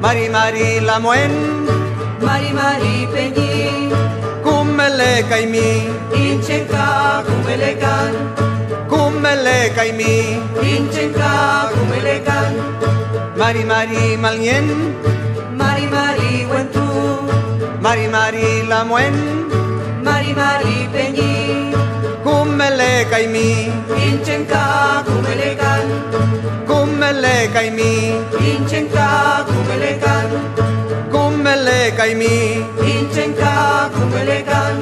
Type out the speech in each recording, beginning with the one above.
Mari Mari Lamuen, Mari Mari Peñi, Kumele Kaimi, Inchenka Kumelekan, Kumele Kaimi, Inchenka Kumelekan, Mari Mari Malien, Mari Mari Wentu, Mari Mari Lamuen, Mari Mari Peñi, Kumele Kaimi, Inchenka Kumelekan, Kumele Kaimi, Inchenka Kumelekan, Kumele Kaimi, Inchenka Kumelekan.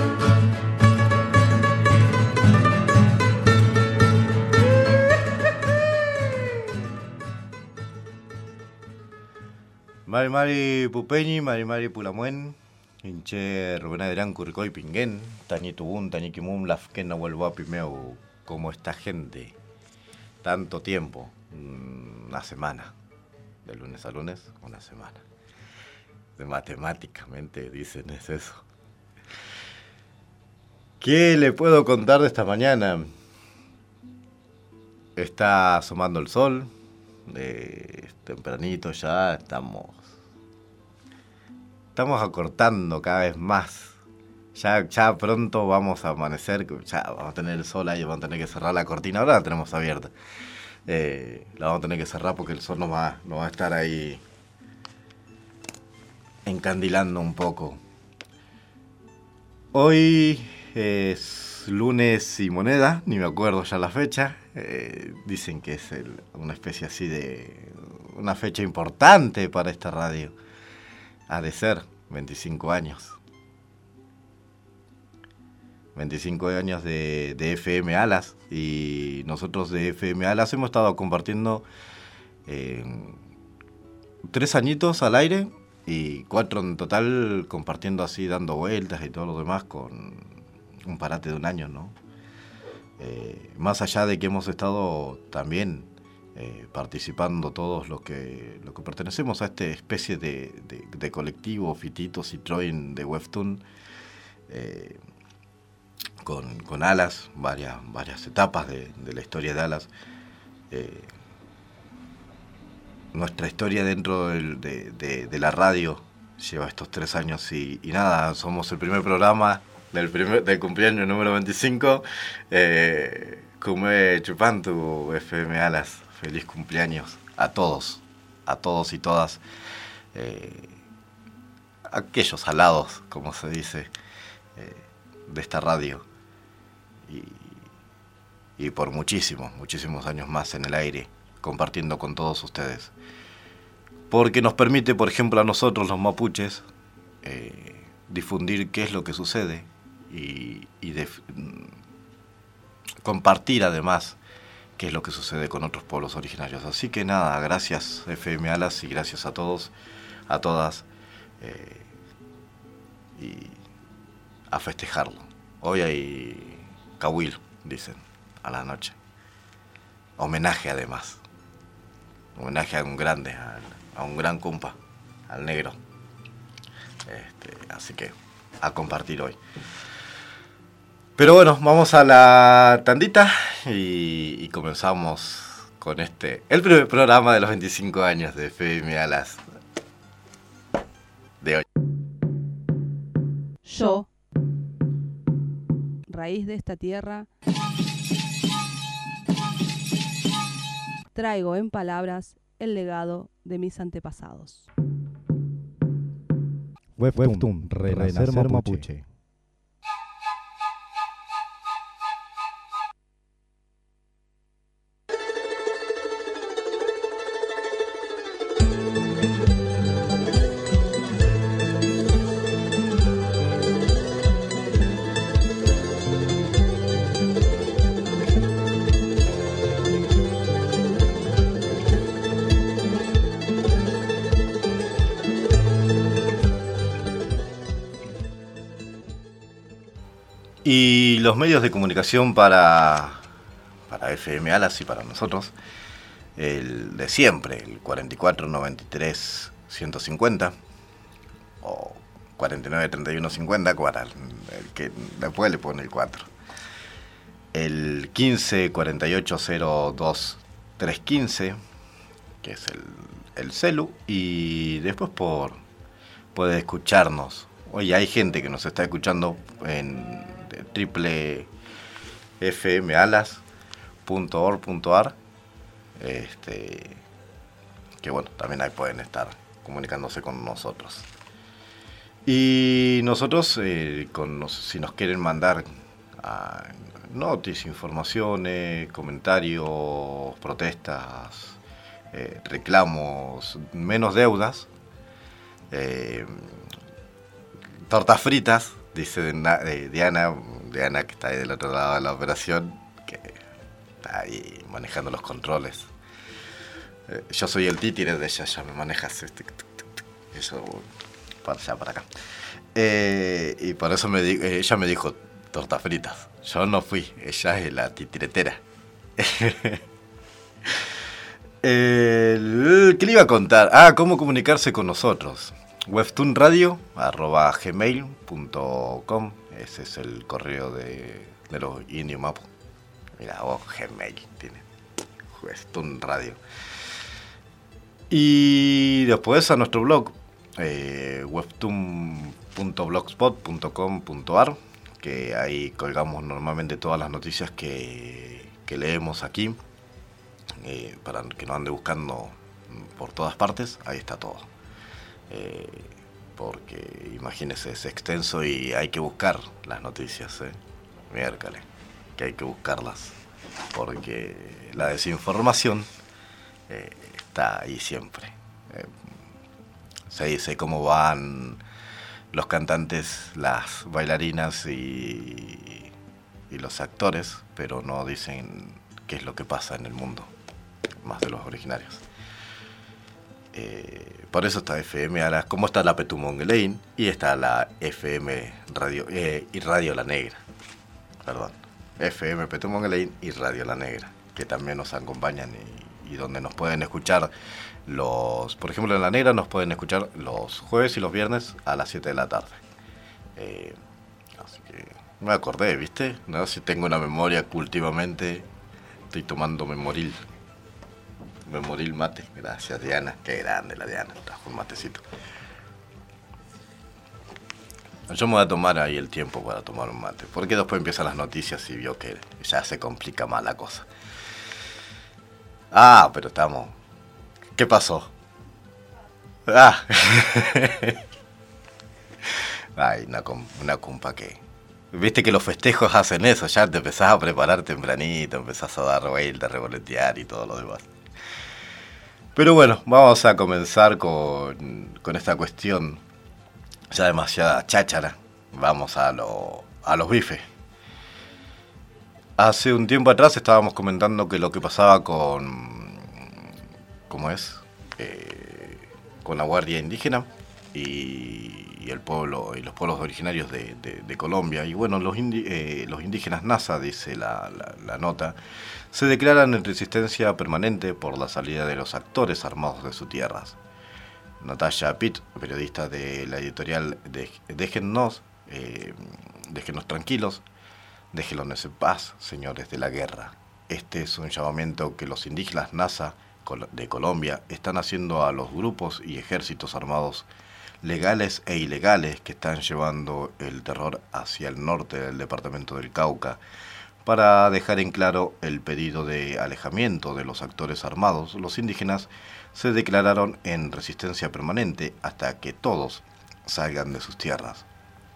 Mari Mari Pupeñi, Mari Mari Pulamuen, Inche Rubén Adrián Curcoy Pinguén, Tañi Tubún, Tañi Kimum, Lafken Nahuel Pimeu, como esta gente, tanto tiempo, una semana, de lunes a lunes, una semana. De matemáticamente dicen es eso. ¿Qué le puedo contar de esta mañana? Está asomando el sol, tempranito ya, estamos acortando cada vez más. Ya pronto vamos a amanecer, ya vamos a tener el sol ahí, vamos a tener que cerrar la cortina. Ahora la tenemos abierta. La vamos a tener que cerrar porque el sol nos va a estar ahí encandilando un poco. Hoy es lunes y moneda, ni me acuerdo ya la fecha. Dicen que es una especie así de una fecha importante para esta radio. Ha de ser 25 años. 25 años de FM Alas. Y nosotros de FM Alas hemos estado compartiendo 3 añitos al aire y 4 en total, compartiendo así, dando vueltas y todo lo demás, con un parate de un año, ¿no? Más allá de que hemos estado también participando todos los que pertenecemos a esta especie de colectivo Fitito Citroën de Webtoon, con Alas, varias etapas de la historia de Alas. Nuestra historia dentro de la radio lleva estos 3 años y nada, somos el primer programa del cumpleaños número 25. Kume Chupantu FM Alas, feliz cumpleaños a todos y todas, aquellos alados, como se dice, de esta radio, y por muchísimos años más en el aire, compartiendo con todos ustedes, porque nos permite, por ejemplo, a nosotros los mapuches, difundir qué es lo que sucede y compartir además qué es lo que sucede con otros pueblos originarios. Así que nada, gracias FM Alas y gracias a todos, a todas, y a festejarlo. Hoy hay Cahuil, dicen, a la noche. Homenaje además. Homenaje a un grande, a un gran compa, al negro. Así que a compartir hoy. Pero bueno, vamos a la tandita y comenzamos con el primer programa de los 25 años de FM Alas de hoy. Yo, raíz de esta tierra, traigo en palabras el legado de mis antepasados. Webtoon, Renacer Mapuche. Y los medios de comunicación para FM Alas y para nosotros, el de siempre, el 44 93 150 o 49 31 50, el que después le pone el 4. El 15 48 02 315, que es el celu y después puede escucharnos. Oye, hay gente que nos está escuchando en www.fmalas.org.ar, que bueno, también ahí pueden estar comunicándose con nosotros. Y nosotros, si nos quieren mandar noticias, informaciones, comentarios, protestas, reclamos, menos deudas, tortas fritas, dice Diana, que está ahí del otro lado de la operación, que está ahí manejando los controles. Yo soy el títere de ella, ya me manejas eso para allá, para acá. Y por eso ella me dijo tortas fritas. Yo no fui, ella es la titiretera. ¿Qué le iba a contar? ¿Cómo comunicarse con nosotros? webtoonradio@gmail.com. Ese es el correo de los indios Mapu. Mira, Gmail tiene Webtoon Radio. Y después a nuestro blog, webtoon.blogspot.com.ar, que ahí colgamos normalmente todas las noticias que leemos aquí, para que no ande buscando por todas partes. Ahí está todo. Porque imagínense, es extenso y hay que buscar las noticias, miércoles, que hay que buscarlas, porque la desinformación está ahí siempre. Se dice cómo van los cantantes, las bailarinas y los actores, pero no dicen qué es lo que pasa en el mundo, más de los originarios. Por eso está FM, ahora como está la Petumongelein y está la FM Radio y Radio La Negra, perdón, FM Petumongelein y Radio La Negra, que también nos acompañan y donde nos pueden escuchar por ejemplo en La Negra nos pueden escuchar los jueves y los viernes a las 7 de la tarde. Así que me acordé, ¿viste? No sé si tengo una memoria que últimamente estoy tomando memoril mate. Gracias, Diana, qué grande la Diana, trajo un matecito. Yo me voy a tomar ahí el tiempo para tomar un mate, porque después empiezan las noticias y vio que ya se complica más la cosa. Pero estamos... ¿Qué pasó? Ay, una compa que... Viste que los festejos hacen eso, ya te empezás a preparar tempranito, empezás a dar vueltas, revolotear y todo lo demás. Pero bueno, vamos a comenzar con esta cuestión ya demasiada cháchara. Vamos a los bifes. Hace un tiempo atrás estábamos comentando que lo que pasaba con... ¿Cómo es? Con la Guardia Indígena y el pueblo y los pueblos originarios de Colombia. Y bueno, los indígenas Nasa, dice la nota, se declaran en resistencia permanente por la salida de los actores armados de sus tierras. Natalia Pitt, periodista de la editorial Déjennos tranquilos, déjenlos en paz, señores de la guerra. Este es un llamamiento que los indígenas Nasa de Colombia están haciendo a los grupos y ejércitos armados legales e ilegales que están llevando el terror hacia el norte del departamento del Cauca, para dejar en claro el pedido de alejamiento de los actores armados. Los indígenas se declararon en resistencia permanente hasta que todos salgan de sus tierras.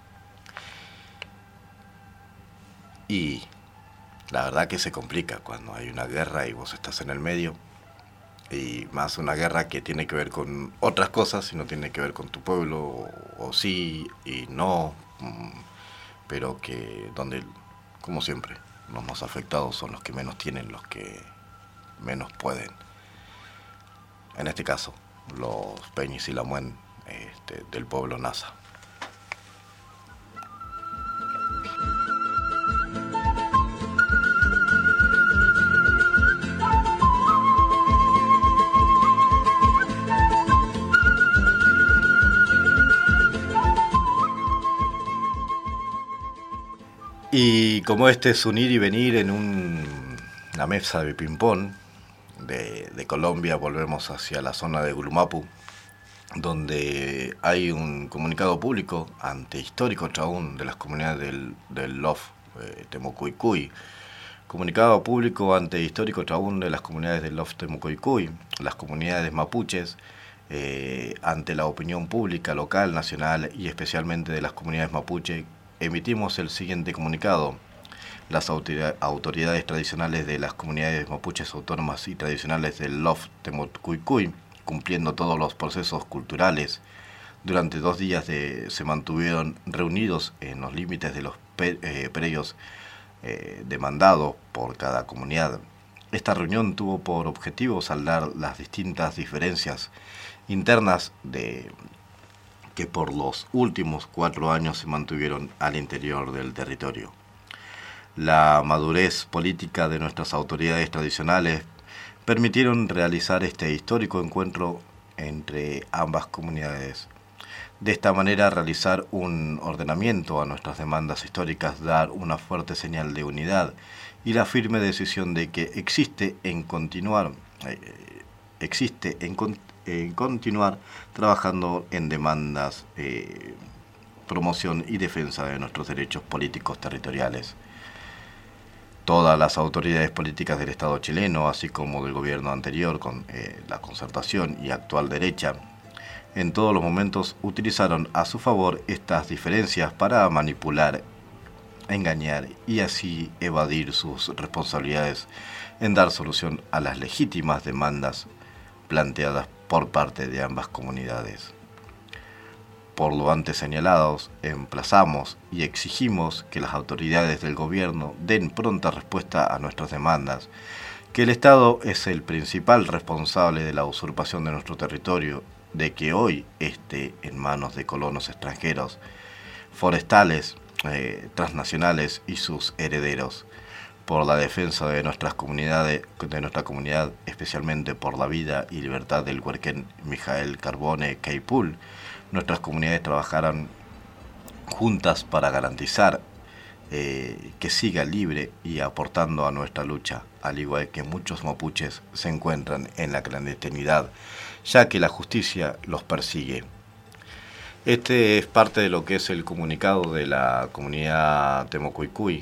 Y la verdad que se complica cuando hay una guerra y vos estás en el medio. Y más una guerra que tiene que ver con otras cosas y no tiene que ver con tu pueblo, o sí y no, pero que donde, como siempre, los más afectados son los que menos tienen, los que menos pueden. En este caso, los Peñis y Lamuen del pueblo Nasa. Y como este es un ir y venir en una mesa de ping-pong, de Colombia volvemos hacia la zona de Gulumapu, donde hay un comunicado público ante histórico Traún de las comunidades del LOF Temucuicuy. Comunicado público ante histórico Traún de las comunidades del LOF Temucuicuy, las comunidades mapuches, ante la opinión pública local, nacional y especialmente de las comunidades mapuche, emitimos el siguiente comunicado. Las autoridades tradicionales de las comunidades mapuches autónomas y tradicionales del LOF Temucuicuy, cumpliendo todos los procesos culturales, durante 2 días se mantuvieron reunidos en los límites de los predios demandados por cada comunidad. Esta reunión tuvo por objetivo saldar las distintas diferencias internas que por los últimos 4 años se mantuvieron al interior del territorio. La madurez política de nuestras autoridades tradicionales permitieron realizar este histórico encuentro entre ambas comunidades. De esta manera, realizar un ordenamiento a nuestras demandas históricas, dar una fuerte señal de unidad y la firme decisión de que existe en continuar trabajando en demandas, promoción y defensa de nuestros derechos políticos territoriales. Todas las autoridades políticas del Estado chileno, así como del gobierno anterior, con la concertación y actual derecha, en todos los momentos utilizaron a su favor estas diferencias para manipular, engañar y así evadir sus responsabilidades en dar solución a las legítimas demandas planteadas por parte de ambas comunidades. Por lo antes señalados, emplazamos y exigimos que las autoridades del gobierno den pronta respuesta a nuestras demandas, que el Estado es el principal responsable de la usurpación de nuestro territorio, de que hoy esté en manos de colonos extranjeros, forestales, transnacionales y sus herederos, por la defensa de nuestras comunidades, de nuestra comunidad, especialmente por la vida y libertad del huerquén Mijael Carbone Queipul. Nuestras comunidades trabajarán juntas para garantizar que siga libre y aportando a nuestra lucha, al igual que muchos mapuches se encuentran en la clandestinidad, ya que la justicia los persigue. Este es parte de lo que es el comunicado de la comunidad Temucuicuy,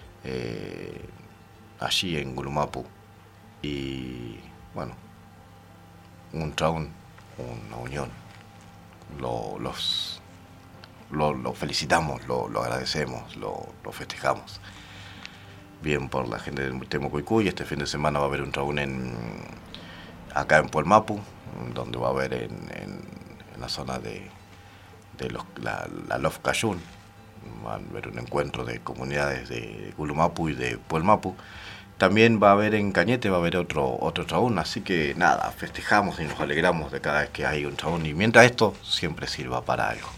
allí en Gulumapu. Y bueno, un traún, una unión. Lo felicitamos, lo agradecemos, lo festejamos. Bien por la gente de Temucuicuy. Este fin de semana va a haber un traún acá en Puelmapu, donde va a haber en la zona de la Lof Cayún. Va a haber un encuentro de comunidades de Gulumapu y de Puelmapu. También va a haber en Cañete, va a haber otro traún, así que nada, festejamos y nos alegramos de cada vez que hay un traún, y mientras esto siempre sirva para algo.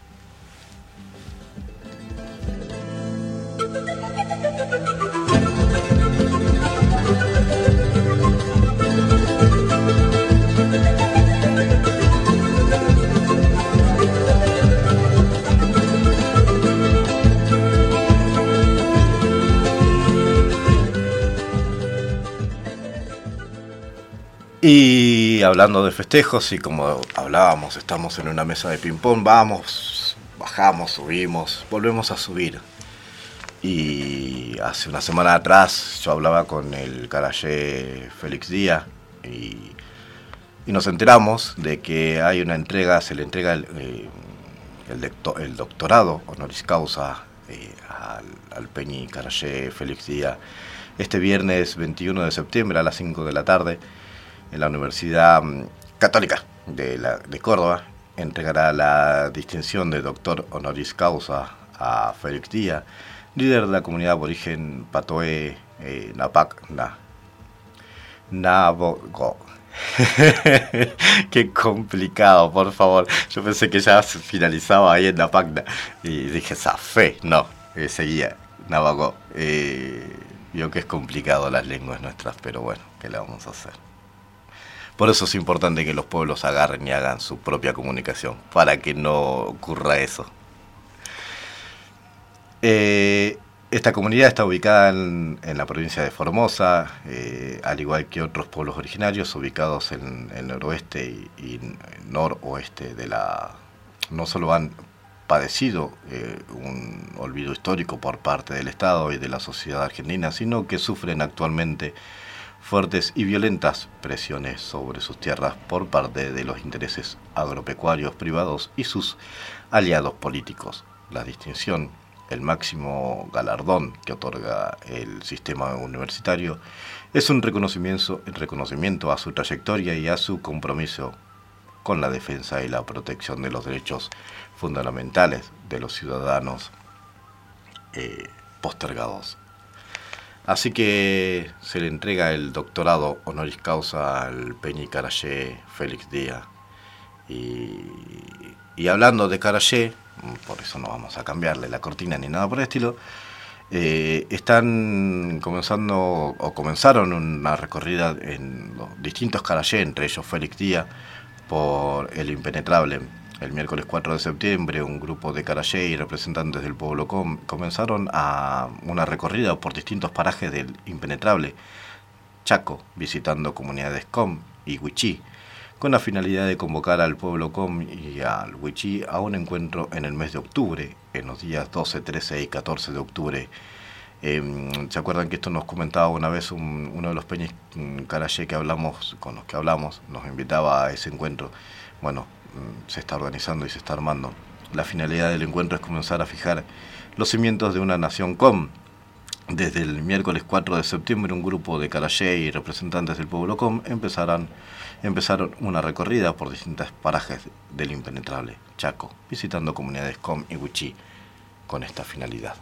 Y hablando de festejos, y como hablábamos, estamos en una mesa de ping-pong, vamos, bajamos, subimos, volvemos a subir. Y hace una semana atrás yo hablaba con el carayé Félix Díaz y nos enteramos de que hay una entrega, se le entrega el doctorado honoris causa al Peñi carayé Félix Díaz este viernes 21 de septiembre a las 5 de la tarde. En la Universidad Católica de Córdoba entregará la distinción de doctor honoris causa a Félix Díaz, líder de la comunidad aborigen Patoe Napak Nabogo. Qué complicado, por favor. Yo pensé que ya se finalizaba ahí en Napak y dije, Zafé, no, seguía Nabogo. Vio que es complicado las lenguas nuestras, pero bueno, ¿qué le vamos a hacer? Por eso es importante que los pueblos agarren y hagan su propia comunicación, para que no ocurra eso. Esta comunidad está ubicada en la provincia de Formosa, al igual que otros pueblos originarios ubicados en el noroeste y noroeste de no solo han padecido un olvido histórico por parte del Estado y de la sociedad argentina, sino que sufren actualmente fuertes y violentas presiones sobre sus tierras por parte de los intereses agropecuarios privados y sus aliados políticos. La distinción, el máximo galardón que otorga el sistema universitario, es un reconocimiento a su trayectoria y a su compromiso con la defensa y la protección de los derechos fundamentales de los ciudadanos postergados. Así que se le entrega el doctorado honoris causa al Peñi Carayé Félix Díaz. Y hablando de Carayé, por eso no vamos a cambiarle la cortina ni nada por el estilo, comenzaron una recorrida en los distintos Carayé, entre ellos Félix Díaz, por el Impenetrable. El miércoles 4 de septiembre, un grupo de Carayé y representantes del pueblo comenzaron a una recorrida por distintos parajes del Impenetrable Chaco, visitando comunidades Com y Huichí, con la finalidad de convocar al pueblo Com y al Huichí a un encuentro en el mes de octubre, en los días 12, 13 y 14 de octubre. ¿Se acuerdan que esto nos comentaba una vez uno de los peñis Carayé con los que hablamos, nos invitaba a ese encuentro? Bueno, se está organizando y se está armando. La finalidad del encuentro es comenzar a fijar los cimientos de una nación Com. Desde el miércoles 4 de septiembre, un grupo de Carayé y representantes del pueblo Com empezaron una recorrida por distintos parajes del Impenetrable Chaco, visitando comunidades Com y Huichí con esta finalidad.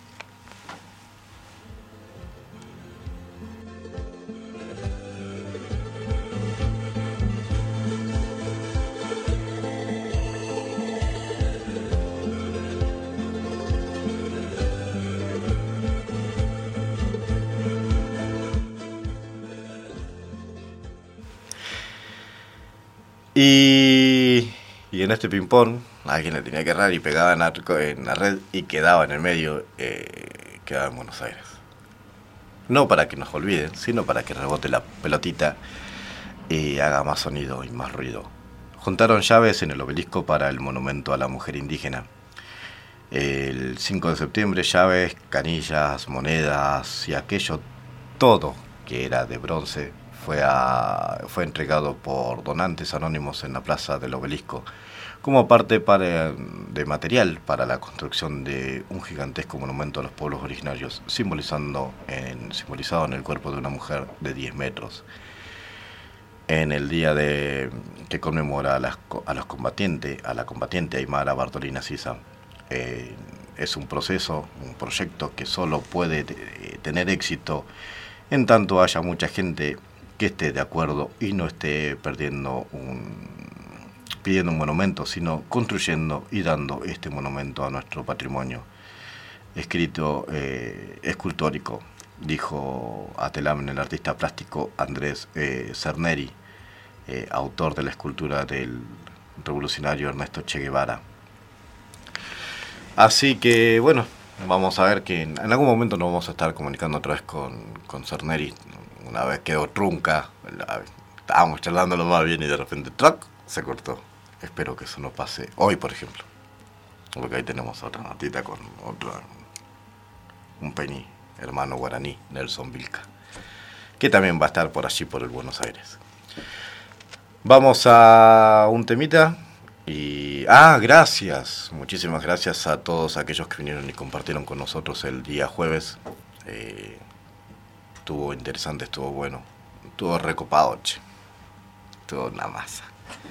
Y en este ping-pong, alguien le tenía que errar y pegaba en la red y quedaba en el medio, quedaba en Buenos Aires. No para que nos olviden, sino para que rebote la pelotita y haga más sonido y más ruido. Juntaron llaves en el obelisco para el monumento a la mujer indígena. El 5 de septiembre, llaves, canillas, monedas y aquello, todo que era de bronce, fue entregado por donantes anónimos en la plaza del obelisco como parte de material para la construcción de un gigantesco monumento a los pueblos originarios, simbolizado en el cuerpo de una mujer de 10 metros. En el día que conmemora a la combatiente Aymara Bartolina Sisa, es un proyecto que solo puede tener éxito en tanto haya mucha gente que esté de acuerdo y no esté pidiendo un monumento, sino construyendo y dando este monumento a nuestro patrimonio escultórico, dijo a Telam el artista plástico Andrés Cerneri, autor de la escultura del revolucionario Ernesto Che Guevara. Así que bueno, vamos a ver que en algún momento nos vamos a estar comunicando otra vez con Cerneri. Una vez quedó trunca, estábamos charlándolo más bien y de repente ¡trac! Se cortó. Espero que eso no pase hoy, por ejemplo, porque ahí tenemos otra notita con un peñi, hermano guaraní, Nelson Vilca, que también va a estar por allí, por el Buenos Aires. Vamos a un temita y... gracias, muchísimas gracias a todos aquellos que vinieron y compartieron con nosotros el día jueves. Estuvo interesante, estuvo bueno, estuvo recopado, che. Estuvo una masa.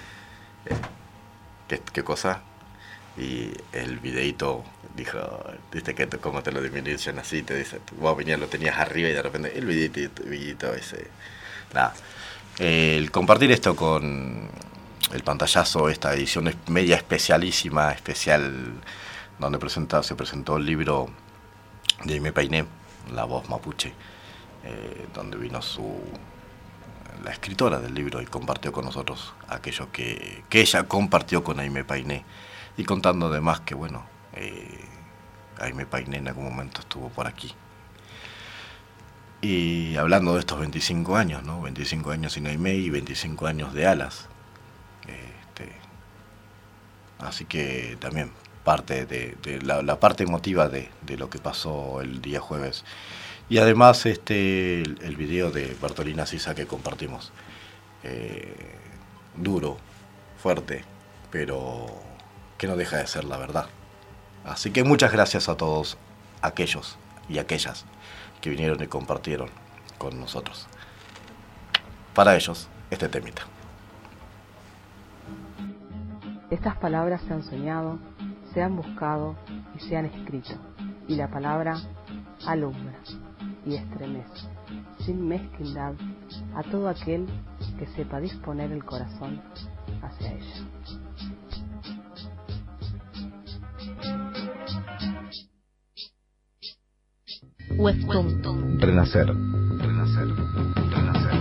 ¿Qué cosa? Y el videito dijo, viste que como te lo diminuyen así, te dice, vos venías, lo tenías arriba y de repente el videito ese. Nada. El compartir esto con el pantallazo, esta edición media especialísima, especial, donde se presentó el libro de Aimé Painé, La Voz Mapuche, donde vino la escritora del libro y compartió con nosotros aquello que ella compartió con Aimé Painé, y contando además que bueno, Aimé Painé en algún momento estuvo por aquí. Y hablando de estos 25 años, ¿no? 25 años sin Aimee y 25 años de Alas. Así que también parte de la parte emotiva de lo que pasó el día jueves. Y además el video de Bartolina Sisa que compartimos. Duro, fuerte, pero que no deja de ser la verdad. Así que muchas gracias a todos aquellos y aquellas que vinieron y compartieron con nosotros. Para ellos, este temita. Estas palabras se han soñado, se han buscado y se han escrito, y la palabra alumbra y estremece, sin mezquindad, a todo aquel que sepa disponer el corazón hacia ella. Webtoon. Renacer. Renacer. Renacer.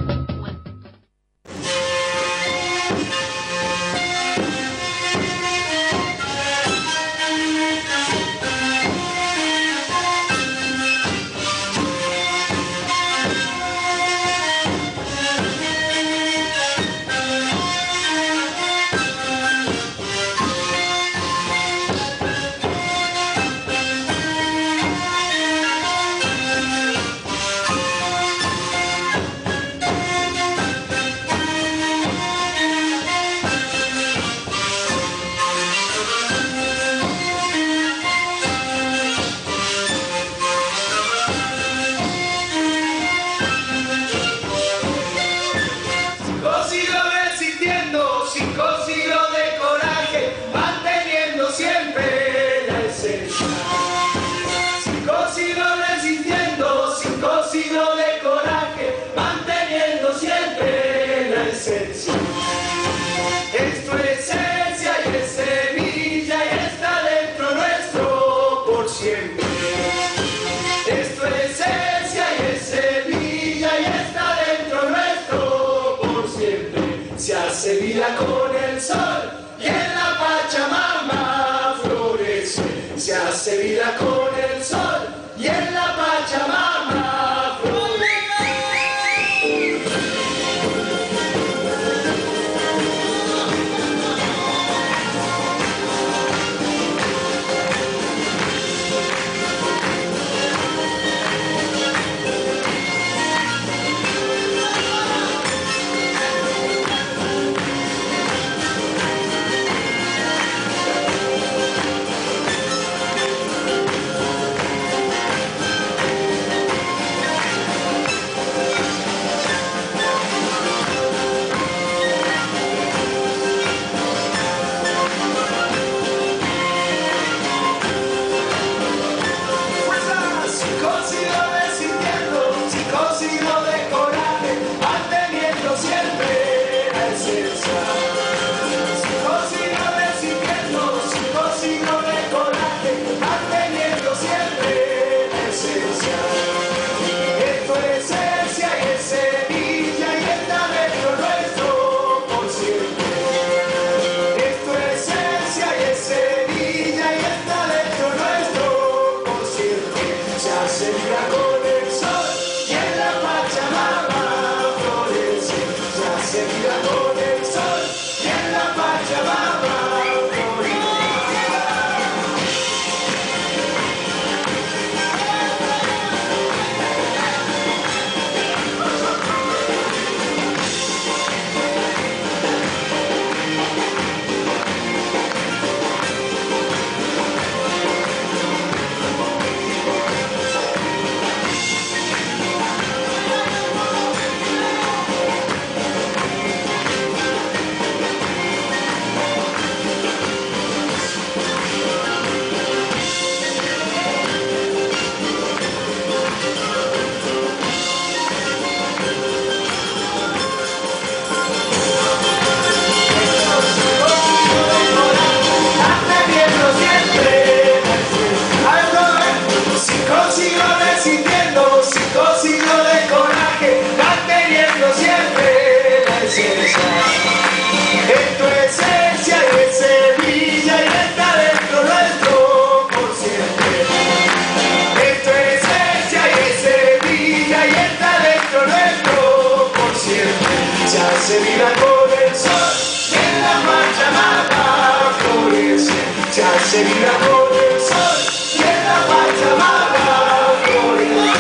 ya se mira con el sol, en la Pachamama florece, ya se mira con el sol, en la Pachamama florece.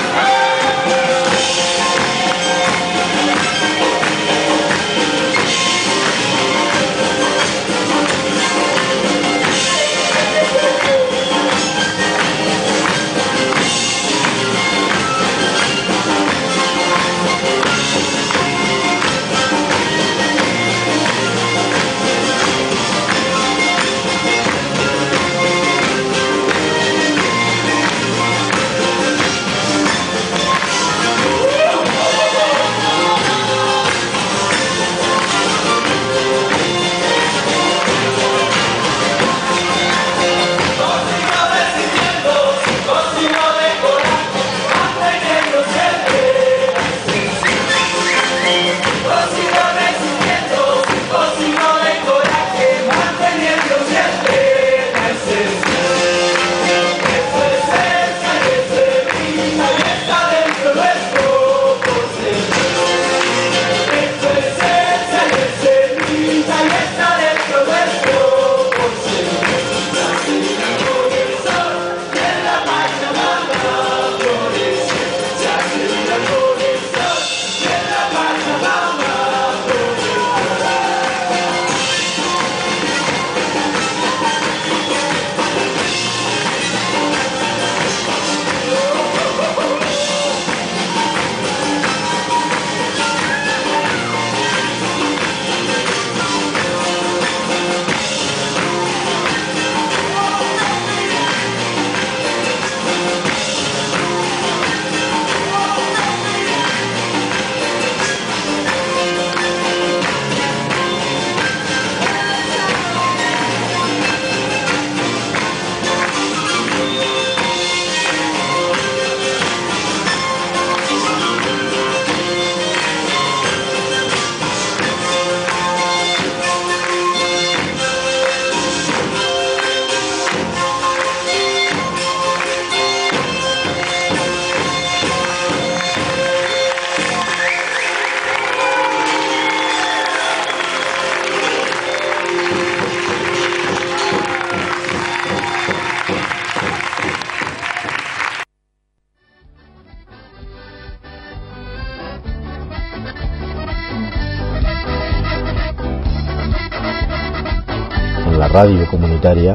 Radio comunitaria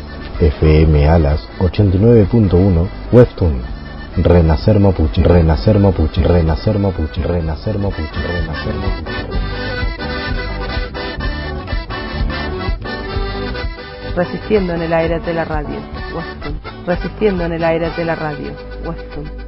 FM Alas 89.1 Webtoon Renacer Mapuche, Renacer Mapuche, Renacer Mapuche, Renacer Mapuche, Renacer Mapuche. Resistiendo en el aire de la radio, Webtoon. Resistiendo en el aire de la radio, Webtoon.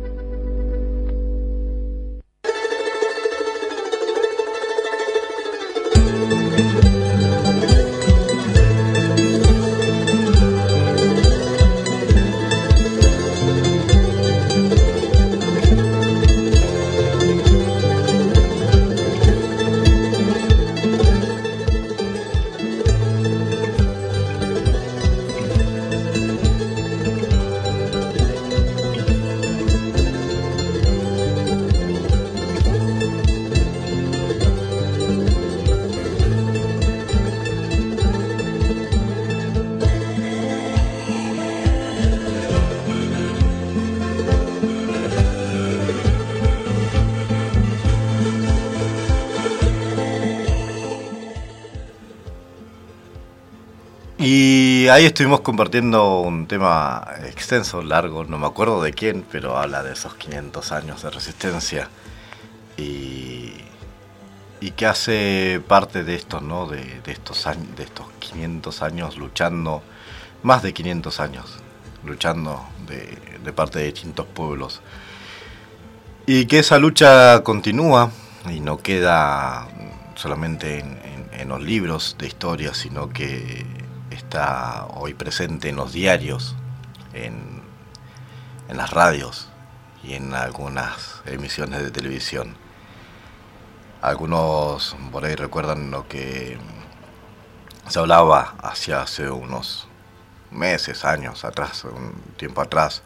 Y ahí estuvimos compartiendo un tema extenso, largo, no me acuerdo de quién, pero habla de esos 500 años de resistencia y que hace parte de estos, ¿no? De estos años, de estos 500 años luchando, más de 500 años luchando de parte de distintos pueblos. Y que esa lucha continúa y no queda solamente en los libros de historia, sino que está hoy presente en los diarios, en las radios y en algunas emisiones de televisión. Algunos por ahí recuerdan lo que se hablaba hace unos meses, años atrás, un tiempo atrás,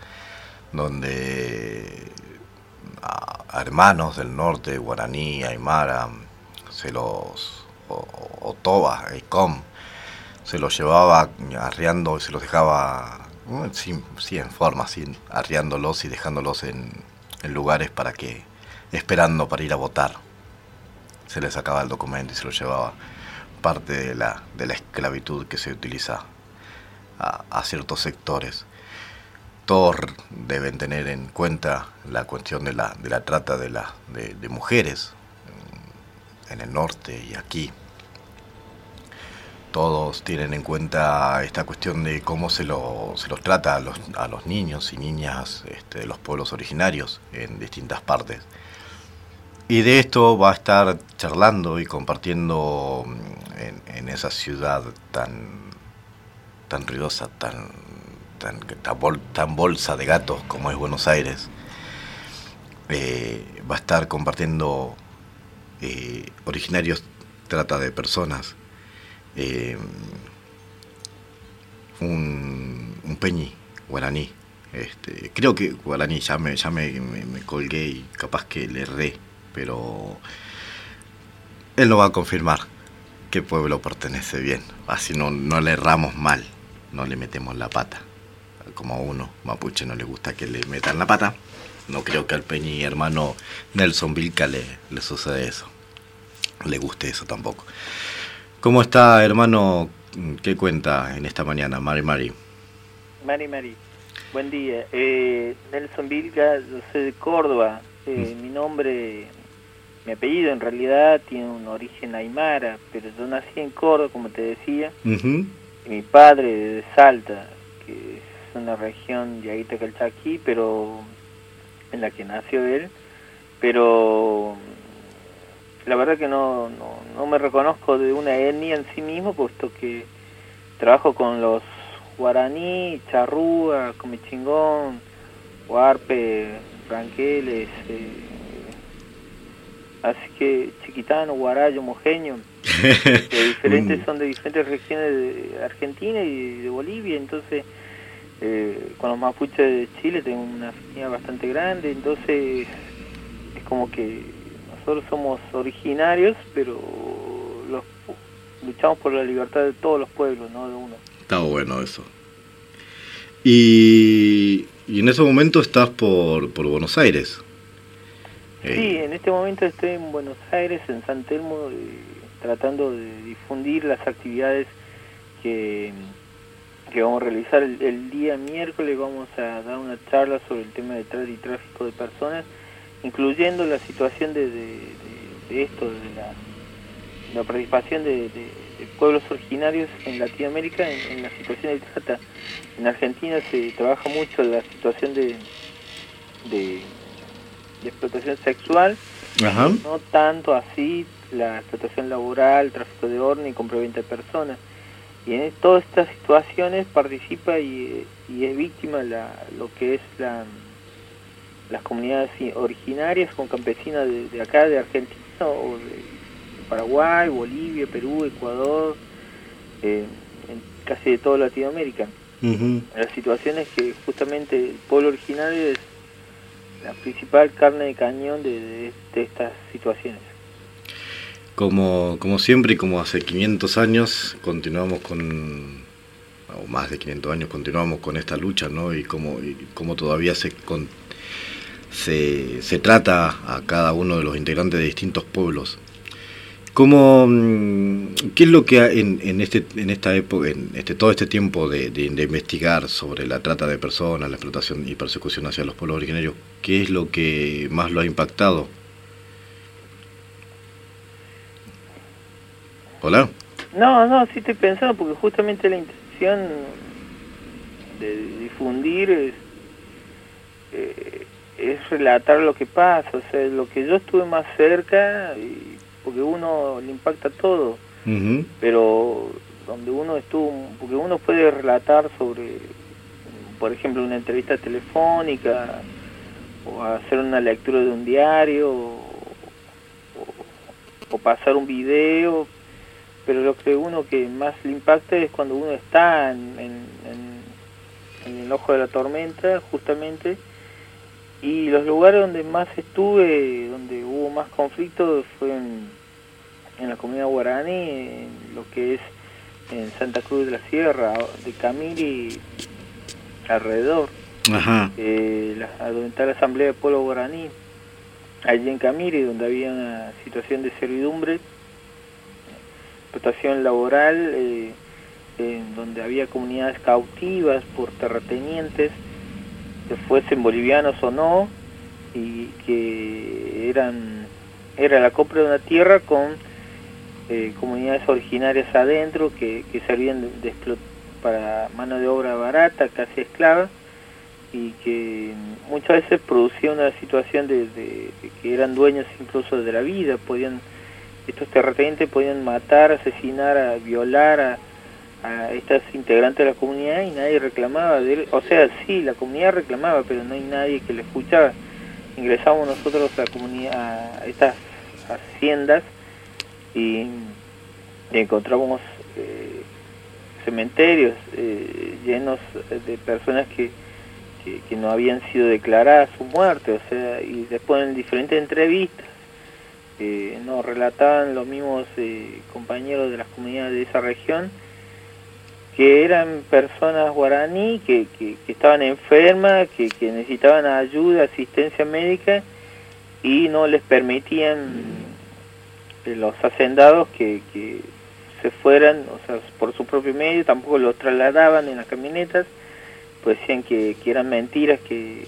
donde a hermanos del norte, guaraní, aymara, o Toba, Com, se los llevaba arriando y se los dejaba, sí, en forma, así, arriándolos y dejándolos en lugares esperando para ir a votar. Se les sacaba el documento y se los llevaba. Parte de la esclavitud que se utiliza a ciertos sectores. Todos deben tener en cuenta la cuestión de la trata de mujeres en el norte y aquí. Todos tienen en cuenta esta cuestión de cómo se los trata a los niños y niñas de los pueblos originarios en distintas partes. Y de esto va a estar charlando y compartiendo en esa ciudad tan ruidosa, tan bolsa de gatos como es Buenos Aires. Va a estar compartiendo originarios trata de personas, un peñi guaraní, creo que guaraní, ya me colgué y capaz que le erré, pero él lo va a confirmar qué pueblo pertenece bien, así no le erramos mal, no le metemos la pata. Como a uno mapuche no le gusta que le metan la pata, no creo que al peñi hermano Nelson Vilca le sucede eso, le guste eso tampoco. ¿Cómo está, hermano? ¿Qué cuenta en esta mañana, Mari? Mari, buen día. Nelson Vilca, yo soy de Córdoba. Mi nombre, mi apellido en realidad tiene un origen aymara, pero yo nací en Córdoba, como te decía. Y mi padre de Salta, que es una región de Aguita Calchaquí, pero en la que nació él. Pero la verdad que no me reconozco de una etnia en sí mismo, puesto que trabajo con los guaraní, charrúa, comechingón, huarpe, ranqueles, así que chiquitano, guarayo, mojeño, son de diferentes regiones de Argentina y de Bolivia. Entonces con los mapuches de Chile tengo una afinidad bastante grande, entonces es como que nosotros somos originarios, pero luchamos por la libertad de todos los pueblos, no de uno. Está bueno eso. Y en ese momento estás por Buenos Aires. Sí, en este momento estoy en Buenos Aires, en San Telmo, tratando de difundir las actividades que vamos a realizar. El día miércoles vamos a dar una charla sobre el tema de trata y tráfico de personas, incluyendo la situación de esto, de la participación de pueblos originarios en Latinoamérica en la situación de trata. En Argentina se trabaja mucho la situación de explotación sexual. Ajá. No tanto así la explotación laboral, tráfico de órdenes y compraventa de personas. Y en todas estas situaciones participa y es víctima lo que es las comunidades originarias con campesinas de acá, de Argentina o de Paraguay, Bolivia, Perú, Ecuador, en casi de toda Latinoamérica. La situación es que justamente el pueblo originario es la principal carne de cañón de estas situaciones. Como siempre y como hace 500 años continuamos o más de 500 años continuamos con esta lucha, ¿no? Y como todavía se trata a cada uno de los integrantes de distintos pueblos. ¿Qué es lo que en esta época, todo este tiempo de investigar sobre la trata de personas, la explotación y persecución hacia los pueblos originarios, qué es lo que más lo ha impactado? ¿Hola? No, sí estoy pensando, porque justamente la intención de difundir es relatar lo que pasa, o sea, lo que yo estuve más cerca, porque uno le impacta todo, pero donde uno estuvo, porque uno puede relatar sobre, por ejemplo, una entrevista telefónica, o hacer una lectura de un diario, o pasar un video, pero lo que uno que más le impacta es cuando uno está en el ojo de la tormenta, justamente. Y los lugares donde más estuve, donde hubo más conflictos, fue en la comunidad guaraní, en lo que es en Santa Cruz de la Sierra, de Camiri, alrededor. Ajá. Donde está la Asamblea de Pueblo Guaraní, allí en Camiri, donde había una situación de servidumbre, explotación laboral, donde había comunidades cautivas por terratenientes, que fuesen bolivianos o no, y que era la compra de una tierra con comunidades originarias adentro que servían para mano de obra barata, casi esclava, y que muchas veces producía una situación de que eran dueños incluso de la vida. Estos terratenientes podían matar, asesinar, violar a estas integrantes de la comunidad y nadie reclamaba de él. O sea, sí, la comunidad reclamaba, pero no hay nadie que le escuchaba. Ingresamos nosotros a la comunidad, a estas haciendas, y encontramos cementerios llenos de personas que no habían sido declaradas su muerte, o sea, y después en diferentes entrevistas nos relataban los mismos compañeros de las comunidades de esa región, que eran personas guaraní que estaban enfermas, que necesitaban ayuda, asistencia médica, y no les permitían los hacendados que se fueran, o sea, por su propio medio, tampoco los trasladaban en las camionetas, pues decían que eran mentiras, que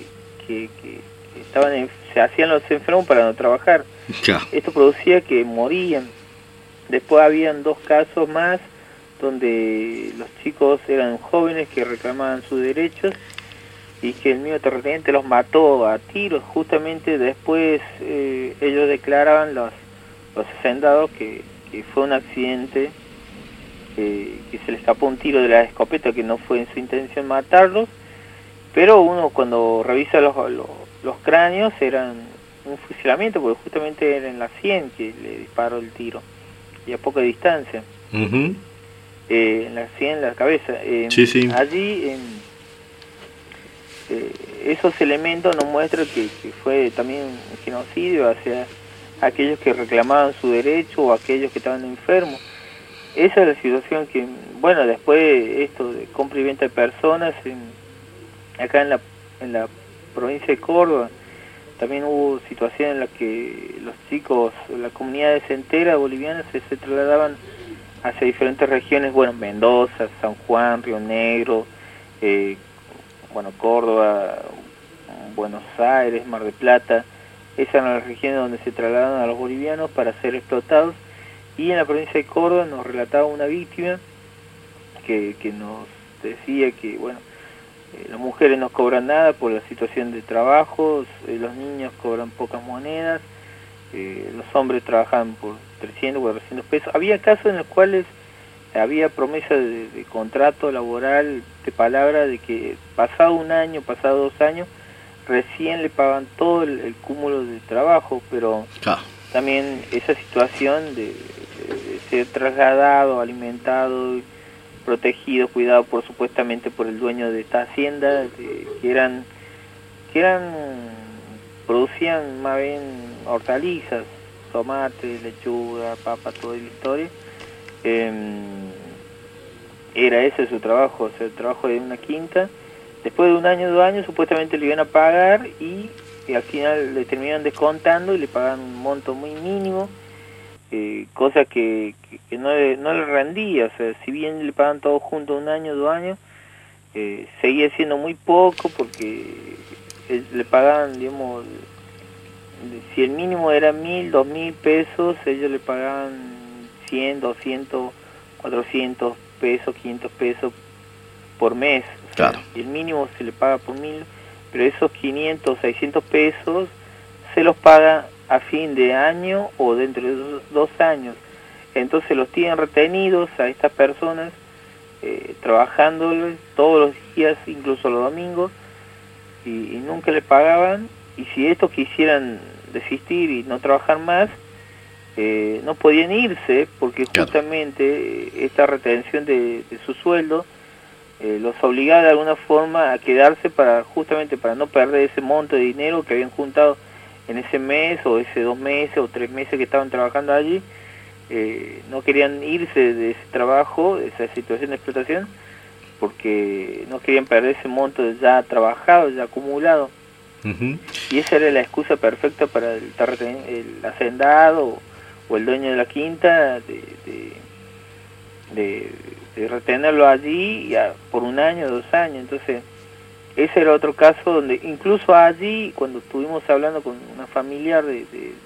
se hacían los enfermos para no trabajar. Ya. Esto producía que morían. Después habían 2 casos más donde los chicos eran jóvenes que reclamaban sus derechos y que el mismo terrateniente los mató a tiros. Justamente después ellos declaraban, los hacendados, que fue un accidente, que se le escapó un tiro de la escopeta, que no fue en su intención matarlos, pero uno cuando revisa los cráneos eran un fusilamiento, porque justamente era en la 100 que le disparó el tiro, y a poca distancia. Uh-huh. En la 100, la cabeza. Sí. Allí, esos elementos nos muestran que fue también un genocidio hacia aquellos que reclamaban su derecho o aquellos que estaban enfermos. Esa es la situación que, bueno, después esto de compra y venta de personas, acá en la provincia de Córdoba, también hubo situaciones en las que los chicos, las comunidades enteras bolivianas se trasladaban hacia diferentes regiones, bueno, Mendoza, San Juan, Río Negro, Córdoba, Buenos Aires, Mar del Plata. Esas eran las regiones donde se trasladaban a los bolivianos para ser explotados. Y en la provincia de Córdoba nos relataba una víctima que nos decía que, bueno, las mujeres no cobran nada por la situación de trabajo, los niños cobran pocas monedas, los hombres trabajan por 300, 400 pesos. Había casos en los cuales había promesa de contrato laboral, de palabra, de que pasado un año, pasado 2 años, recién le pagan todo el cúmulo de trabajo, pero también esa situación de ser trasladado, alimentado, protegido, cuidado supuestamente por el dueño de esta hacienda, que producían más bien hortalizas, tomate, lechuga, papa, toda la historia. Era ese su trabajo, o sea, el trabajo de una quinta. Después de 1 año, 2 años, supuestamente le iban a pagar y al final le terminaban descontando y le pagaban un monto muy mínimo, cosa que no le rendía. O sea, si bien le pagan todo junto 1 año, 2 años, seguía siendo muy poco, porque le pagaban, digamos, si el mínimo era 1.000, 2.000 pesos, ellos le pagaban 100, 200, 400 pesos, 500 pesos por mes. O sea, claro. Y el mínimo se le paga por 1.000, pero esos 500, 600 pesos se los paga a fin de año o dentro de 2 años. Entonces los tienen retenidos a estas personas, trabajándoles todos los días, incluso los domingos, y nunca le pagaban. Y si estos quisieran desistir y no trabajar más, no podían irse, porque justamente esta retención de su sueldo los obligaba de alguna forma a quedarse justamente para no perder ese monto de dinero que habían juntado en ese mes, o ese 2 meses o 3 meses que estaban trabajando allí. no querían irse de ese trabajo, de esa situación de explotación, porque no querían perder ese monto ya trabajado, ya acumulado. Y esa era la excusa perfecta para el hacendado o el dueño de la quinta de retenerlo allí por 1 año, 2 años. Entonces ese era otro caso donde incluso allí, cuando estuvimos hablando con una familiar de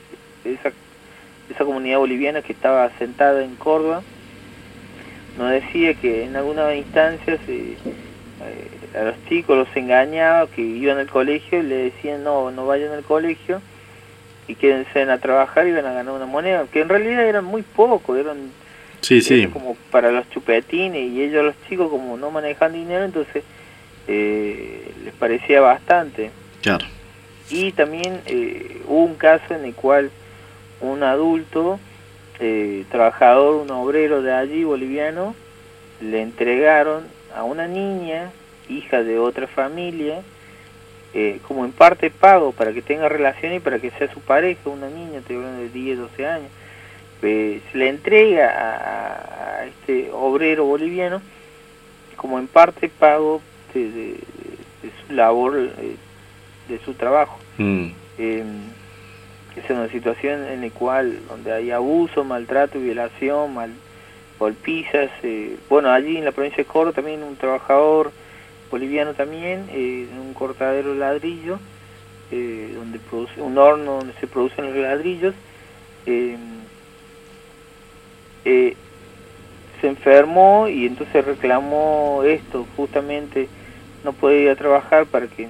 esa comunidad boliviana que estaba asentada en Córdoba, nos decía que en algunas instancias a los chicos los engañaba, que iban al colegio y le decían no vayan al colegio y quédense a trabajar y iban a ganar una moneda, que en realidad eran muy poco, eran como para los chupetines, y ellos, los chicos, como no manejan dinero, entonces les parecía bastante. Claro. Y también hubo un caso en el cual un adulto, trabajador, un obrero de allí, boliviano, le entregaron a una niña, hija de otra familia, como en parte pago para que tenga relación y para que sea su pareja, una niña, estoy hablando de 10, 12 años. Se le entrega a este obrero boliviano como en parte pago de su labor, de su trabajo. Es una situación en la cual donde hay abuso, maltrato, violación, golpizas. Bueno, allí en la provincia de Córdoba también un trabajador boliviano también, en un cortadero de ladrillo, donde produce un horno donde se producen los ladrillos, se enfermó y entonces reclamó esto, justamente no puede ir a trabajar porque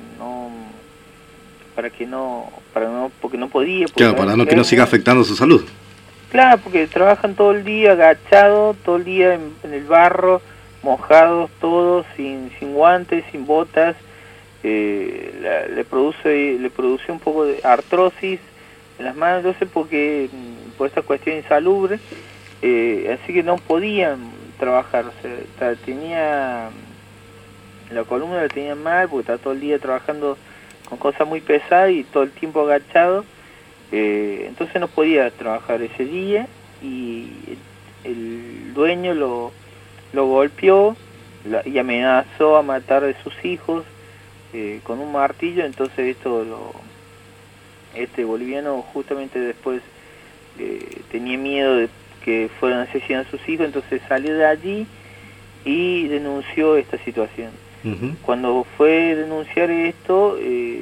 no podía. Claro, para no que no siga afectando su salud. Claro, porque trabajan todo el día agachados, todo el día en el barro, mojados todos, sin guantes, sin botas. Le produce un poco de artrosis en las manos, entonces por esta cuestión insalubre, así que no podían trabajar. O sea, la columna la tenía mal porque estaba todo el día trabajando con cosas muy pesadas y todo el tiempo agachado. Entonces no podía trabajar ese día y el dueño lo golpeó y amenazó a matar a sus hijos con un martillo. Entonces este boliviano justamente después tenía miedo de que fueran a asesinar a sus hijos, entonces salió de allí y denunció esta situación. Cuando fue a denunciar esto,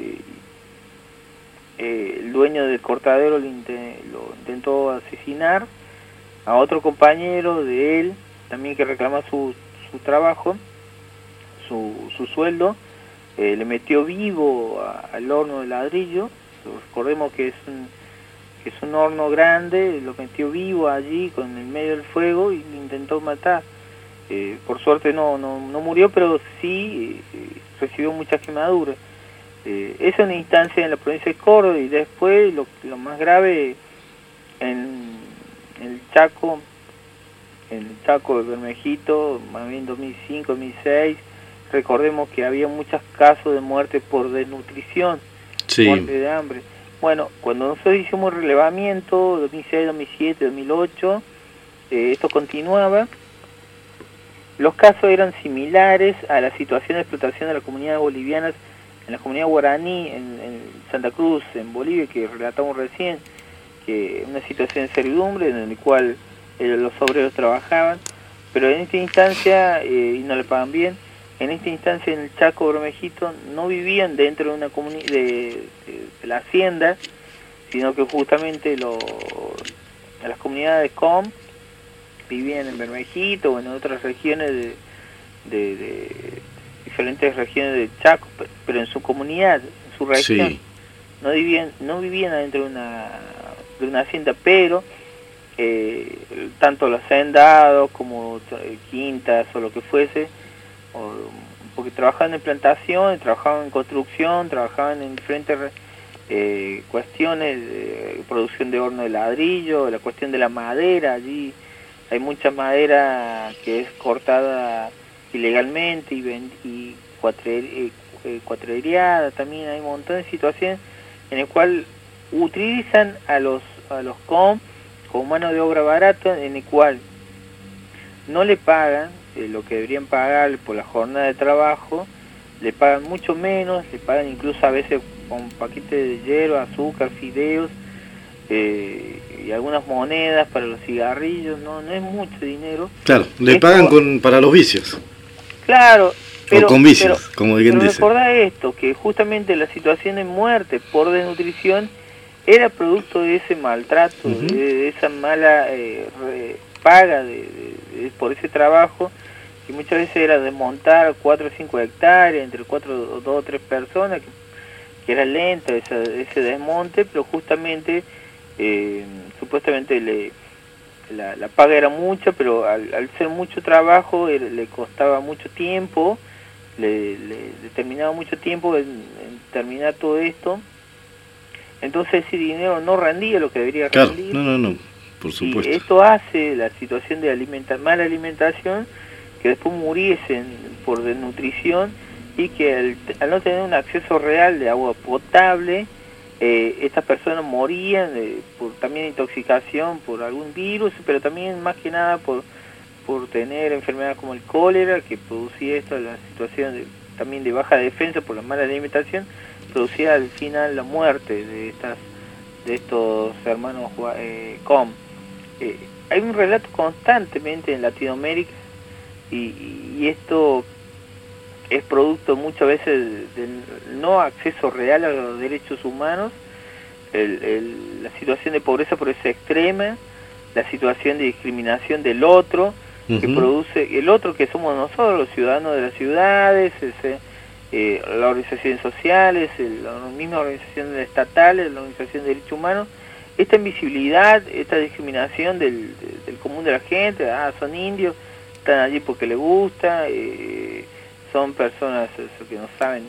el dueño del cortadero lo intentó asesinar a otro compañero de él, también que reclama su trabajo, su sueldo. Le metió vivo al horno de ladrillo. Recordemos que es un horno grande, lo metió vivo allí con el medio del fuego y lo intentó matar. Por suerte no murió, pero sí recibió muchas quemaduras. Esa es una instancia en la provincia de Córdoba, y después lo más grave en el Chaco de Bermejito, más bien 2005, 2006, recordemos que había muchos casos de muerte por desnutrición, muerte de hambre. Bueno, cuando nosotros hicimos relevamiento, 2006, 2007, 2008, esto continuaba. Los casos eran similares a la situación de explotación de las comunidades bolivianas, en la comunidad guaraní, en Santa Cruz, en Bolivia, que relatamos recién, que una situación de servidumbre en la cual los obreros trabajaban, pero en esta instancia, y no le pagan bien, en esta instancia en el Chaco Bermejito no vivían dentro de una comunidad de la hacienda, sino que justamente las comunidades COM vivían en Bermejito o en otras regiones de diferentes regiones del Chaco, pero en su comunidad, en su región. Sí. No vivían adentro de una hacienda, pero tanto los hacendados como quintas o lo que fuese, porque trabajaban en plantación, trabajaban en construcción, trabajaban en diferentes cuestiones de producción de horno de ladrillo, la cuestión de la madera. Allí hay mucha madera que es cortada ilegalmente y cuatreriada. También hay un montón de situaciones en el cual utilizan a los COM como mano de obra barata, en el cual no le pagan lo que deberían pagar por la jornada de trabajo, le pagan mucho menos, le pagan incluso a veces con paquetes de hierba, azúcar, fideos, y algunas monedas para los cigarrillos. No es mucho dinero. Claro, le pagan para los vicios. Claro, pero, o con vicios, como bien dice. Recordá esto, que justamente la situación de muerte por desnutrición era producto de ese maltrato, de esa mala paga por ese trabajo, que muchas veces era desmontar 4 o 5 hectáreas entre 2 o 3 personas, que era lento ese desmonte, pero justamente supuestamente la paga era mucha, pero al ser mucho trabajo le costaba mucho tiempo, le determinaba mucho tiempo en terminar todo esto. Entonces ese dinero no rendía lo que debería rendir. No, por supuesto. Y esto hace la situación de mala alimentación, que después muriesen por desnutrición, y que al no tener un acceso real de agua potable, estas personas morían por también intoxicación por algún virus, pero también más que nada por tener enfermedades como el cólera, que producía esto, la situación también de baja defensa por la mala alimentación, producía al final la muerte de estos hermanos Com. Hay un relato constantemente en Latinoamérica, y esto es producto muchas veces del no acceso real a los derechos humanos, la situación de pobreza por esa extrema, la situación de discriminación del otro, que produce el otro, que somos nosotros, los ciudadanos de las ciudades, las organizaciones sociales, las mismas organizaciones estatales, la Organización de Derechos Humanos. Esta invisibilidad, esta discriminación del común de la gente, son indios, están allí porque les gusta, son personas que no saben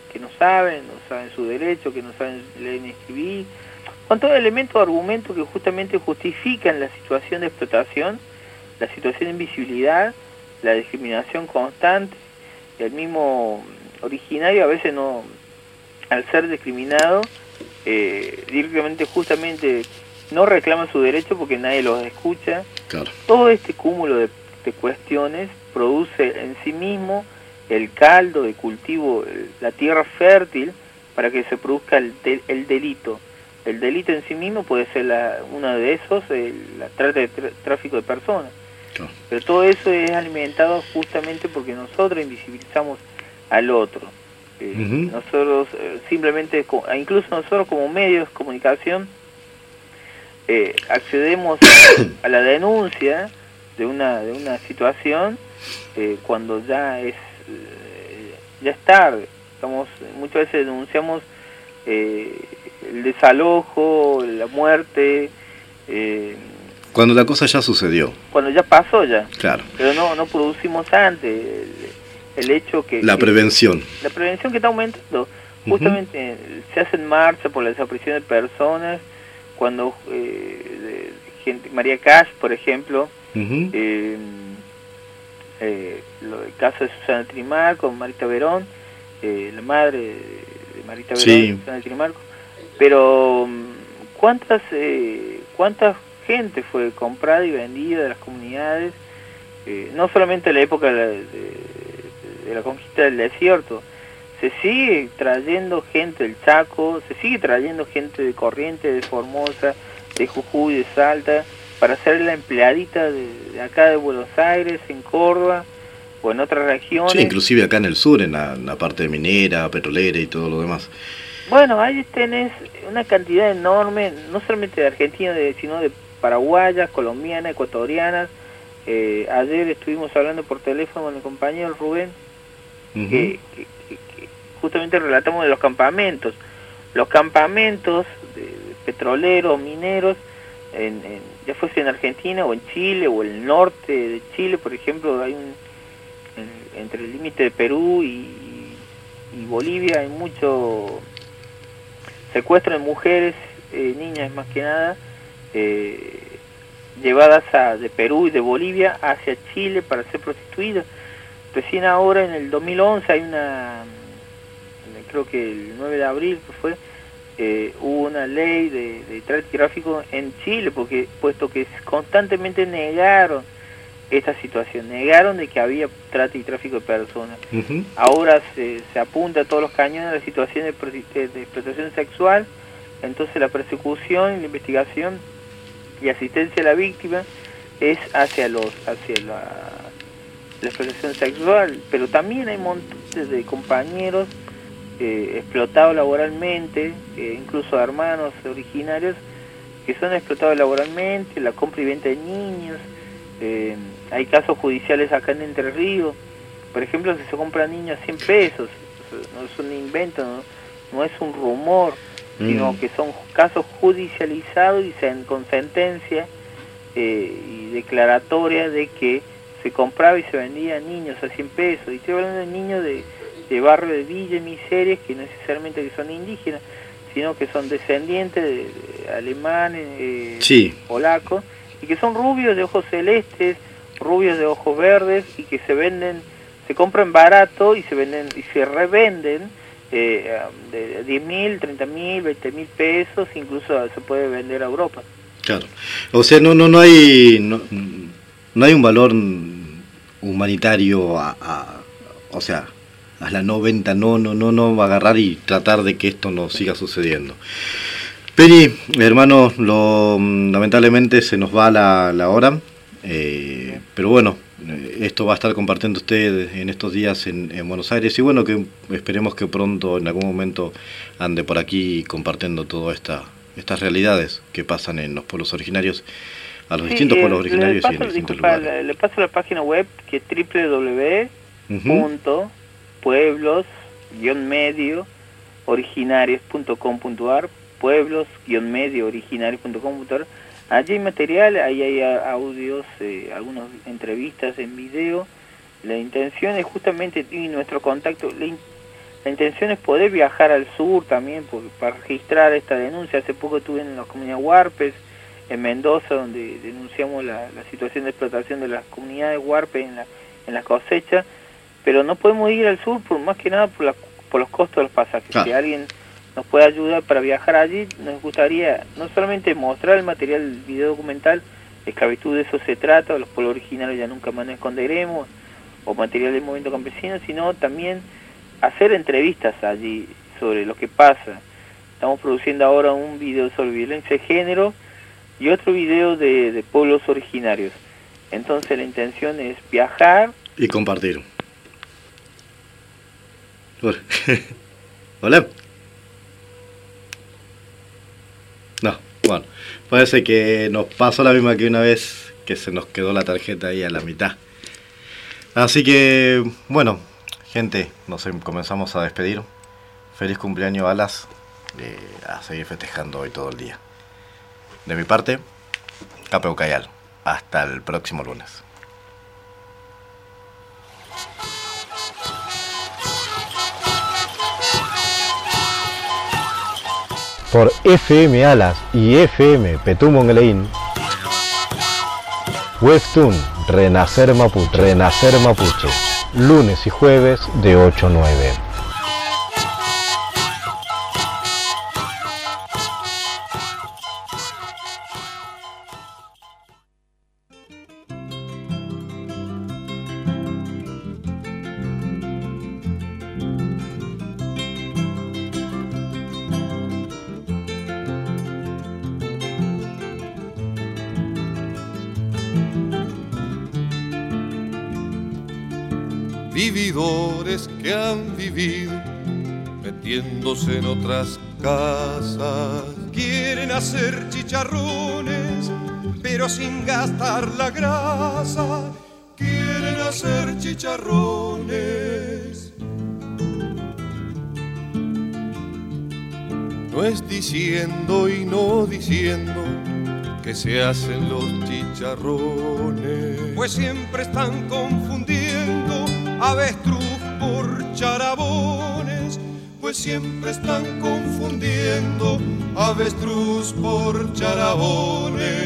su derecho, que no saben leer ni escribir, con todo elemento o argumento que justamente justifican la situación de explotación, la situación de invisibilidad, la discriminación constante. El mismo originario a veces no, al ser discriminado, directamente justamente no reclama su derecho porque nadie los escucha. Claro. Todo este cúmulo de cuestiones produce en sí mismo el caldo de cultivo, la tierra fértil para que se produzca el delito. El delito en sí mismo puede ser uno de esos, la tráfico de personas. Claro. Pero todo eso es alimentado justamente porque nosotros invisibilizamos al otro. Nosotros simplemente, incluso nosotros como medios de comunicación, accedemos a la denuncia de una situación cuando ya es tarde. Muchas veces denunciamos el desalojo, la muerte, cuando la cosa ya sucedió, cuando ya pasó ya. Claro. Pero no producimos antes el hecho que la prevención que está aumentando. Justamente se hacen marchas por la desaparición de personas, cuando María Cash, por ejemplo, el caso de Susana Trimarco, Marita Verón, la madre de Marita Verón, Susana Trimarco. Pero ¿cuántas gente fue comprada y vendida de las comunidades? No solamente en la época de la conquista del desierto, se sigue trayendo gente del Chaco, se sigue trayendo gente de Corrientes, de Formosa, de Jujuy, de Salta, para ser la empleadita de acá de Buenos Aires, en Córdoba o en otras regiones. Sí, inclusive acá en el sur, en la parte minera, petrolera y todo lo demás. Bueno, ahí tenés una cantidad enorme, no solamente de argentinos, sino de paraguayas, colombianas, ecuatorianas. Ayer estuvimos hablando por teléfono con el compañero Rubén, que justamente relatamos de los campamentos de petroleros, mineros, ya fuese en Argentina o en Chile o en el norte de Chile, por ejemplo. Hay entre el límite de Perú y Bolivia hay mucho secuestro de mujeres, niñas más que nada, llevadas de Perú y de Bolivia hacia Chile para ser prostituidas. Recién ahora, en el 2011, hay creo que el 9 de abril fue, hubo una ley de trata y tráfico en Chile, puesto que constantemente negaron esta situación, negaron de que había trata y tráfico de personas. Ahora se apunta a todos los cañones a la situación de explotación sexual, entonces la persecución, la investigación y asistencia a la víctima es hacia la explotación sexual, pero también hay montones de compañeros explotados laboralmente, incluso hermanos originarios que son explotados laboralmente, la compra y venta de niños. Hay casos judiciales acá en Entre Ríos, por ejemplo, si se compran niños a 100 pesos, no es un invento, no es un rumor, sino que son casos judicializados y con sentencia y declaratoria de que se compraba y se vendía a niños a 100 pesos, y estoy hablando de niños de barrio de Villa y Miserias, que no necesariamente que son indígenas, sino que son descendientes de alemanes, polacos, y que son rubios de ojos celestes, rubios de ojos verdes, y que se compran barato y se venden y se revenden de 10.000, 30.000, 20.000 pesos, incluso se puede vender a Europa. Claro, o sea, no hay un valor humanitario o sea, a la 90 no va a agarrar y tratar de que esto no siga sucediendo. Peri, hermano, lamentablemente se nos va la hora, pero bueno, esto va a estar compartiendo usted en estos días en Buenos Aires, y bueno, que esperemos que pronto en algún momento ande por aquí compartiendo todas estas realidades que pasan en los pueblos originarios, a los distintos pueblos originarios y en distintos lugares. Le paso la página web, que es www.pueblos-medio-originarios.com.ar, pueblos-medio-originarios.com.ar. Allí hay material, ahí hay audios, algunas entrevistas en video. La intención es justamente, y nuestro contacto, la intención es poder viajar al sur también para registrar esta denuncia. Hace poco estuve en la comunidad Huarpes, en Mendoza, donde denunciamos la situación de explotación de las comunidades Huarpes en la cosecha, pero no podemos ir al sur más que nada por los costos de los pasajes. Claro. Si alguien nos puede ayudar para viajar allí, nos gustaría no solamente mostrar el material, el video documental, esclavitud, de eso se trata, los pueblos originarios ya nunca más nos esconderemos, o material del movimiento campesino, sino también hacer entrevistas allí sobre lo que pasa. Estamos produciendo ahora un video sobre violencia de género y otro video de pueblos originarios. Entonces la intención es viajar y compartir. Hola. No, bueno, parece que nos pasó la misma que una vez, que se nos quedó la tarjeta ahí a la mitad. Así que, bueno, gente, nos comenzamos a despedir. Feliz cumpleaños, Alas. A seguir festejando hoy todo el día. De mi parte, Capeu Cayal. Hasta el próximo lunes. Por FM Alas y FM Petumonglein, Webtoon Renacer Mapuche, lunes y jueves de 8 a 9. Vividores que han vivido metiéndose en otras casas, quieren hacer chicharrones pero sin gastar la grasa, quieren hacer chicharrones. No es diciendo y no diciendo que se hacen los chicharrones, pues siempre están confundiendo avestruz por charabones, pues siempre están confundiendo avestruz por charabones.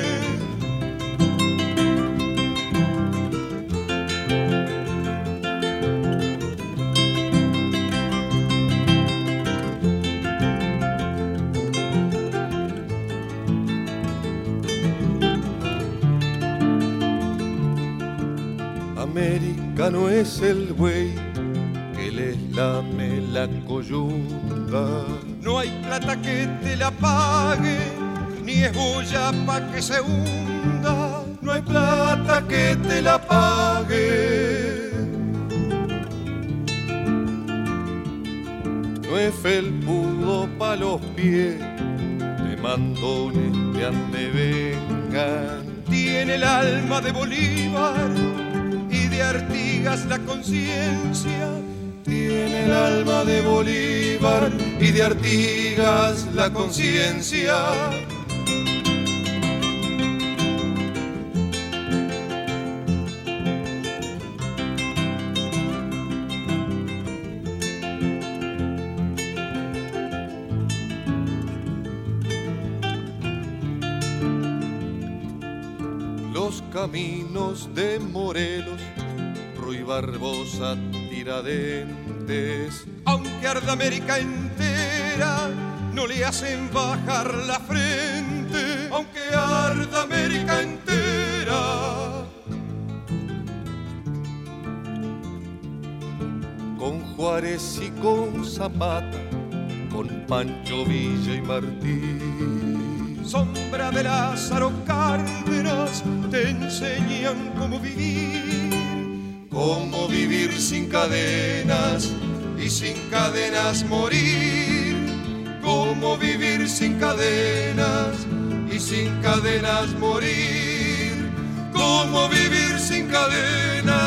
América no es el buey que les lame la coyunda. No hay plata que te la pague, ni es bulla pa' que se hunda. No hay plata que te la pague. No es felpudo pa' los pies, de mandones que ande vengan. Tiene el alma de Bolívar y de Artigas la conciencia. Tiene el alma de Bolívar y de Artigas la conciencia. Los caminos de Morelos, Ruy Barbosa, Tiradentes, aunque arda América entera, no le hacen bajar la frente. Aunque arda América entera. Con Juárez y con Zapata, con Pancho Villa y Martí. Sombra de Lázaro Cárdenas, te enseñan cómo vivir sin cadenas y sin cadenas morir. Cómo vivir sin cadenas y sin cadenas morir. Cómo vivir sin cadenas